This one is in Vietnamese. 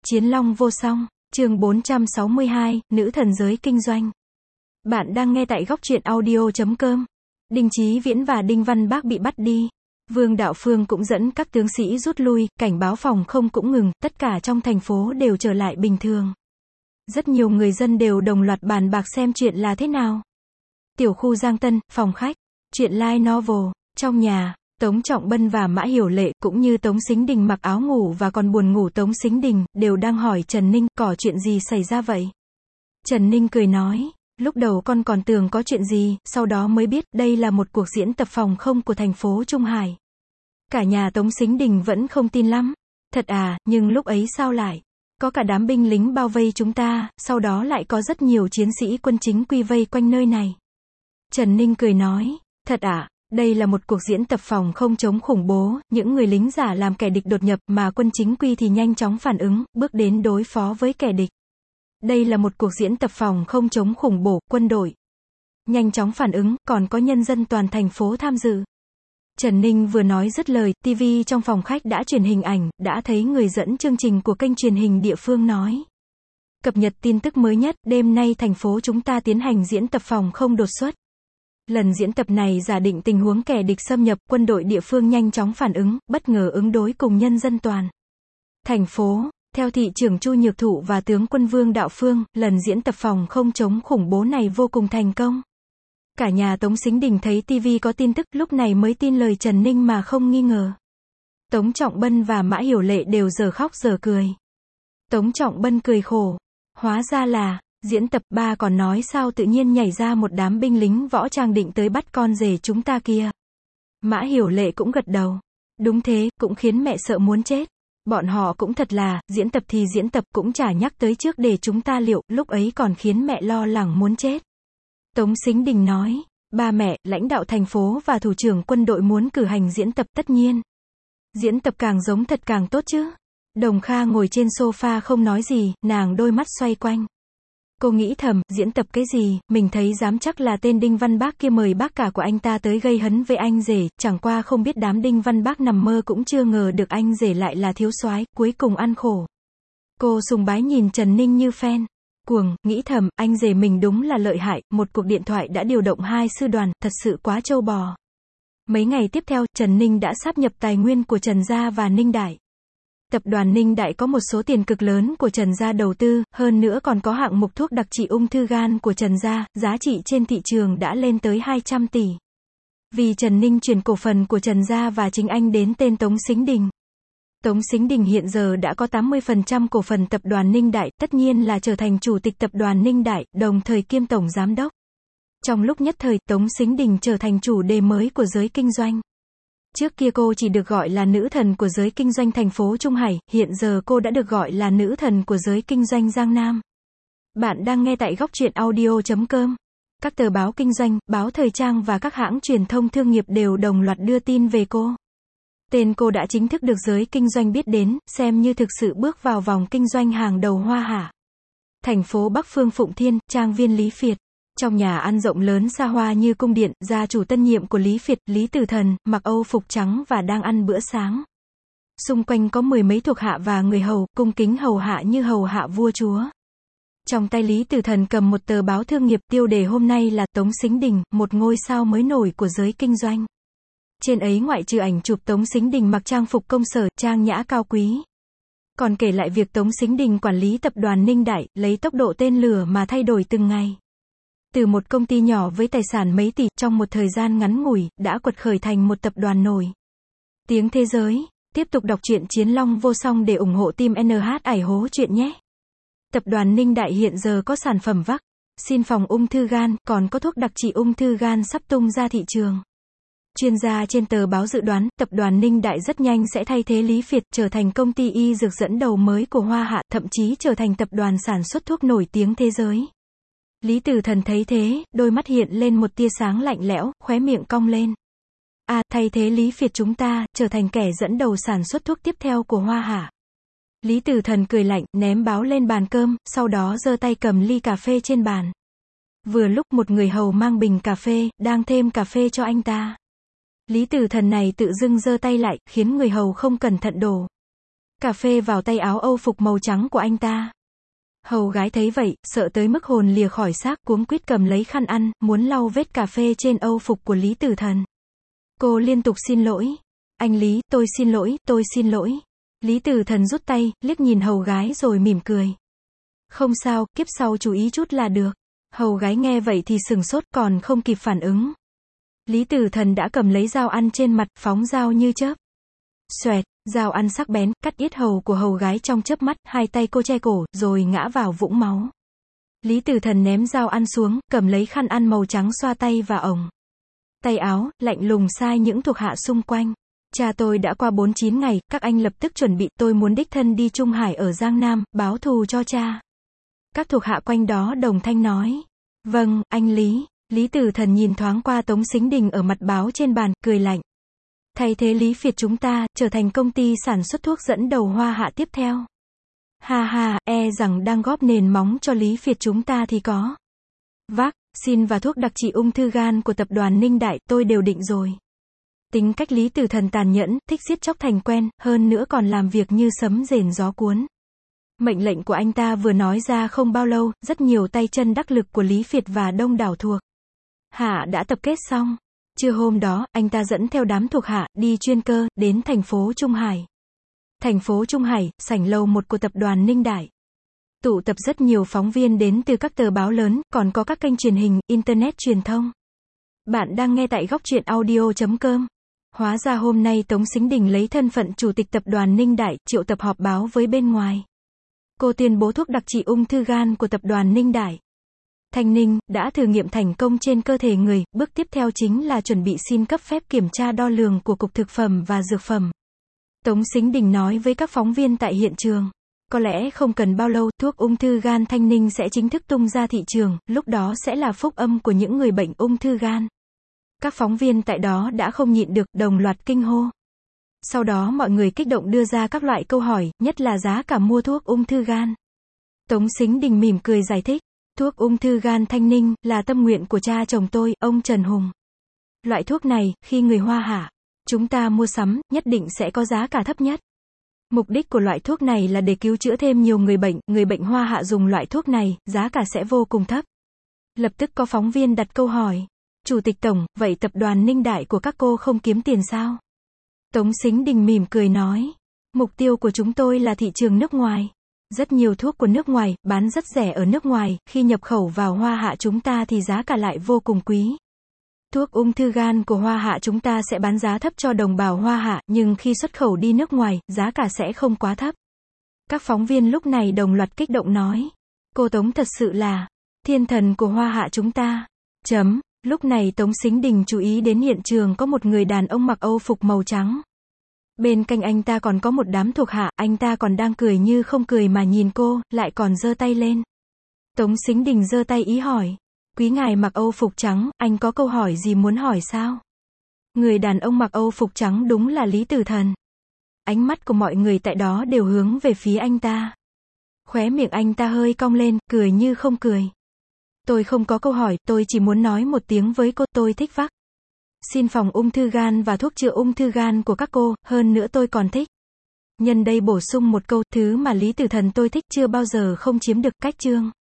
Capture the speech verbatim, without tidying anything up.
Chiến Long vô song, chương bốn trăm sáu mươi hai, nữ thần giới kinh doanh. Bạn đang nghe tại góc truyện audio chấm com. Đinh Chí Viễn và Đinh Văn Bác bị bắt đi. Vương Đạo Phương cũng dẫn các tướng sĩ rút lui, cảnh báo phòng không cũng ngừng, tất cả trong thành phố đều trở lại bình thường. Rất nhiều người dân đều đồng loạt bàn bạc xem chuyện là thế nào. Tiểu khu Giang Tân, phòng khách, chuyện light novel, trong nhà. Tống Trọng Bân và Mã Hiểu Lệ, cũng như Tống Sính Đình mặc áo ngủ và còn buồn ngủ Tống Sính Đình, đều đang hỏi Trần Ninh, có chuyện gì xảy ra vậy? Trần Ninh cười nói, lúc đầu con còn tưởng có chuyện gì, sau đó mới biết, đây là một cuộc diễn tập phòng không của thành phố Trung Hải. Cả nhà Tống Sính Đình vẫn không tin lắm. Thật à, nhưng lúc ấy sao lại? Có cả đám binh lính bao vây chúng ta, sau đó lại có rất nhiều chiến sĩ quân chính quy vây quanh nơi này. Trần Ninh cười nói, thật à? Đây là một cuộc diễn tập phòng không chống khủng bố, những người lính giả làm kẻ địch đột nhập mà quân chính quy thì nhanh chóng phản ứng, bước đến đối phó với kẻ địch. Đây là một cuộc diễn tập phòng không chống khủng bố, quân đội nhanh chóng phản ứng, còn có nhân dân toàn thành phố tham dự. Trần Ninh vừa nói dứt lời, ti vi trong phòng khách đã truyền hình ảnh, đã thấy người dẫn chương trình của kênh truyền hình địa phương nói. Cập nhật tin tức mới nhất, đêm nay thành phố chúng ta tiến hành diễn tập phòng không đột xuất. Lần diễn tập này giả định tình huống kẻ địch xâm nhập, quân đội địa phương nhanh chóng phản ứng, bất ngờ ứng đối cùng nhân dân toàn thành phố. Theo thị trưởng Chu Nhược Thụ và tướng quân Vương Đạo Phương, lần diễn tập phòng không chống khủng bố này vô cùng thành công. Cả nhà Tống Sính Đình thấy ti vi có tin tức, lúc này mới tin lời Trần Ninh mà không nghi ngờ. Tống Trọng Bân và Mã Hiểu Lệ đều giờ khóc giờ cười. Tống Trọng Bân cười khổ, hóa ra là diễn tập, ba còn nói sao tự nhiên nhảy ra một đám binh lính võ trang định tới bắt con rể chúng ta kia. Mã Hiểu Lệ cũng gật đầu. Đúng thế, cũng khiến mẹ sợ muốn chết. Bọn họ cũng thật là, diễn tập thì diễn tập cũng chả nhắc tới trước để chúng ta liệu, lúc ấy còn khiến mẹ lo lắng muốn chết. Tống Sính Đình nói, ba mẹ, lãnh đạo thành phố và thủ trưởng quân đội muốn cử hành diễn tập tất nhiên. Diễn tập càng giống thật càng tốt chứ. Đồng Kha ngồi trên sofa không nói gì, nàng đôi mắt xoay quanh. Cô nghĩ thầm, diễn tập cái gì, mình thấy dám chắc là tên Đinh Văn Bác kia mời bác cả của anh ta tới gây hấn với anh rể, chẳng qua không biết đám Đinh Văn Bác nằm mơ cũng chưa ngờ được anh rể lại là thiếu soái, cuối cùng ăn khổ. Cô sùng bái nhìn Trần Ninh như fan cuồng, nghĩ thầm, anh rể mình đúng là lợi hại, một cuộc điện thoại đã điều động hai sư đoàn, thật sự quá trâu bò. Mấy ngày tiếp theo, Trần Ninh đã sáp nhập tài nguyên của Trần Gia và Ninh Đại. Tập đoàn Ninh Đại có một số tiền cực lớn của Trần Gia đầu tư, hơn nữa còn có hạng mục thuốc đặc trị ung thư gan của Trần Gia, giá trị trên thị trường đã lên tới hai trăm tỷ. Vì Trần Ninh chuyển cổ phần của Trần Gia và chính anh đến tên Tống Sính Đình. Tống Sính Đình hiện giờ đã có tám mươi phần trăm cổ phần tập đoàn Ninh Đại, tất nhiên là trở thành chủ tịch tập đoàn Ninh Đại, đồng thời kiêm tổng giám đốc. Trong lúc nhất thời, Tống Sính Đình trở thành chủ đề mới của giới kinh doanh. Trước kia cô chỉ được gọi là nữ thần của giới kinh doanh thành phố Trung Hải, hiện giờ cô đã được gọi là nữ thần của giới kinh doanh Giang Nam. Bạn đang nghe tại góc truyện audio chấm com. Các tờ báo kinh doanh, báo thời trang và các hãng truyền thông thương nghiệp đều đồng loạt đưa tin về cô. Tên cô đã chính thức được giới kinh doanh biết đến, xem như thực sự bước vào vòng kinh doanh hàng đầu Hoa Hạ. Thành phố Bắc Phương Phụng Thiên, trang viên Lý Việt. Trong nhà ăn rộng lớn xa hoa như cung điện, gia chủ tân nhiệm của Lý Việt, Lý Tử Thần, mặc âu phục trắng và đang ăn bữa sáng. Xung quanh có mười mấy thuộc hạ và người hầu, cung kính hầu hạ như hầu hạ vua chúa. Trong tay Lý Tử Thần cầm một tờ báo thương nghiệp, tiêu đề hôm nay là Tống Sính Đình, một ngôi sao mới nổi của giới kinh doanh. Trên ấy ngoại trừ ảnh chụp Tống Sính Đình mặc trang phục công sở, trang nhã cao quý, còn kể lại việc Tống Sính Đình quản lý tập đoàn Ninh Đại, lấy tốc độ tên lửa mà thay đổi từng ngày. Từ một công ty nhỏ với tài sản mấy tỷ, trong một thời gian ngắn ngủi, đã quật khởi thành một tập đoàn nổi tiếng thế giới. Tiếp tục đọc truyện Chiến Long vô song để ủng hộ team en hát ải hố truyện nhé. Tập đoàn Ninh Đại hiện giờ có sản phẩm vắc xin phòng ung thư gan, còn có thuốc đặc trị ung thư gan sắp tung ra thị trường. Chuyên gia trên tờ báo dự đoán, tập đoàn Ninh Đại rất nhanh sẽ thay thế Lý Việt, trở thành công ty y dược dẫn đầu mới của Hoa Hạ, thậm chí trở thành tập đoàn sản xuất thuốc nổi tiếng thế giới. Lý Tử Thần thấy thế, đôi mắt hiện lên một tia sáng lạnh lẽo, khóe miệng cong lên. À, thay thế Lý Việt chúng ta, trở thành kẻ dẫn đầu sản xuất thuốc tiếp theo của Hoa Hạ. Lý Tử Thần cười lạnh, ném báo lên bàn cơm, sau đó giơ tay cầm ly cà phê trên bàn. Vừa lúc một người hầu mang bình cà phê, đang thêm cà phê cho anh ta. Lý Tử Thần này tự dưng giơ tay lại, khiến người hầu không cẩn thận đổ cà phê vào tay áo âu phục màu trắng của anh ta. Hầu gái thấy vậy, sợ tới mức hồn lìa khỏi xác, cuống quýt cầm lấy khăn ăn, muốn lau vết cà phê trên âu phục của Lý Tử Thần. Cô liên tục xin lỗi. Anh Lý, tôi xin lỗi, tôi xin lỗi. Lý Tử Thần rút tay, liếc nhìn hầu gái rồi mỉm cười. Không sao, kiếp sau chú ý chút là được. Hầu gái nghe vậy thì sừng sốt, còn không kịp phản ứng. Lý Tử Thần đã cầm lấy dao ăn trên mặt, phóng dao như chớp. Xoẹt, dao ăn sắc bén, cắt yết hầu của hầu gái trong chớp mắt, hai tay cô che cổ, rồi ngã vào vũng máu. Lý Tử Thần ném dao ăn xuống, cầm lấy khăn ăn màu trắng xoa tay và ống tay áo, lạnh lùng sai những thuộc hạ xung quanh. Cha tôi đã qua bốn chín ngày, các anh lập tức chuẩn bị, tôi muốn đích thân đi Trung Hải ở Giang Nam, báo thù cho cha. Các thuộc hạ quanh đó đồng thanh nói. Vâng, anh Lý. Lý Tử Thần nhìn thoáng qua Tống Sính Đình ở mặt báo trên bàn, cười lạnh. Thay thế Lý Việt chúng ta, trở thành công ty sản xuất thuốc dẫn đầu Hoa Hạ tiếp theo. Ha ha, e rằng đang góp nền móng cho Lý Việt chúng ta thì có. Vác, xin và thuốc đặc trị ung thư gan của tập đoàn Ninh Đại, tôi đều định rồi. Tính cách Lý Tử Thần tàn nhẫn, thích giết chóc thành quen, hơn nữa còn làm việc như sấm rền gió cuốn. Mệnh lệnh của anh ta vừa nói ra không bao lâu, rất nhiều tay chân đắc lực của Lý Việt và đông đảo thuộc hạ đã tập kết xong. Trưa hôm đó, anh ta dẫn theo đám thuộc hạ, đi chuyên cơ, đến thành phố Trung Hải. Thành phố Trung Hải, sảnh lầu một của tập đoàn Ninh Đại. Tụ tập rất nhiều phóng viên đến từ các tờ báo lớn, còn có các kênh truyền hình, internet truyền thông. Bạn đang nghe tại góc truyện audio chấm com. Hóa ra hôm nay Tống Sính Đình lấy thân phận chủ tịch tập đoàn Ninh Đại, triệu tập họp báo với bên ngoài. Cô tuyên bố thuốc đặc trị ung thư gan của tập đoàn Ninh Đại Thanh Ninh đã thử nghiệm thành công trên cơ thể người, bước tiếp theo chính là chuẩn bị xin cấp phép kiểm tra đo lường của Cục Thực phẩm và Dược phẩm. Tống Sính Đình nói với các phóng viên tại hiện trường. Có lẽ không cần bao lâu, thuốc ung thư gan Thanh Ninh sẽ chính thức tung ra thị trường, lúc đó sẽ là phúc âm của những người bệnh ung thư gan. Các phóng viên tại đó đã không nhịn được, đồng loạt kinh hô. Sau đó mọi người kích động đưa ra các loại câu hỏi, nhất là giá cả mua thuốc ung thư gan. Tống Sính Đình mỉm cười giải thích. Thuốc ung thư gan Thanh Ninh là tâm nguyện của cha chồng tôi, ông Trần Hùng. Loại thuốc này, khi người Hoa Hạ chúng ta mua sắm, nhất định sẽ có giá cả thấp nhất. Mục đích của loại thuốc này là để cứu chữa thêm nhiều người bệnh, người bệnh Hoa Hạ dùng loại thuốc này, giá cả sẽ vô cùng thấp. Lập tức có phóng viên đặt câu hỏi. Chủ tịch Tổng, vậy tập đoàn Ninh Đại của các cô không kiếm tiền sao? Tống Sính Đình mỉm cười nói. Mục tiêu của chúng tôi là thị trường nước ngoài. Rất nhiều thuốc của nước ngoài, bán rất rẻ ở nước ngoài, khi nhập khẩu vào Hoa Hạ chúng ta thì giá cả lại vô cùng quý. Thuốc ung thư gan của Hoa Hạ chúng ta sẽ bán giá thấp cho đồng bào Hoa Hạ, nhưng khi xuất khẩu đi nước ngoài, giá cả sẽ không quá thấp. Các phóng viên lúc này đồng loạt kích động nói. Cô Tống thật sự là thiên thần của Hoa Hạ chúng ta. Chấm. Lúc này Tống Sính Đình chú ý đến hiện trường có một người đàn ông mặc âu phục màu trắng. Bên cạnh anh ta còn có một đám thuộc hạ, anh ta còn đang cười như không cười mà nhìn cô, lại còn giơ tay lên. Tống Sính Đình giơ tay ý hỏi. Quý ngài mặc âu phục trắng, anh có câu hỏi gì muốn hỏi sao? Người đàn ông mặc âu phục trắng đúng là Lý Tử Thần. Ánh mắt của mọi người tại đó đều hướng về phía anh ta. Khóe miệng anh ta hơi cong lên, cười như không cười. Tôi không có câu hỏi, tôi chỉ muốn nói một tiếng với cô, tôi thích vắc xin phòng ung thư gan và thuốc chữa ung thư gan của các cô, hơn nữa tôi còn thích. Nhân đây bổ sung một câu, thứ mà Lý Tử Thần tôi thích chưa bao giờ không chiếm được, cách chương.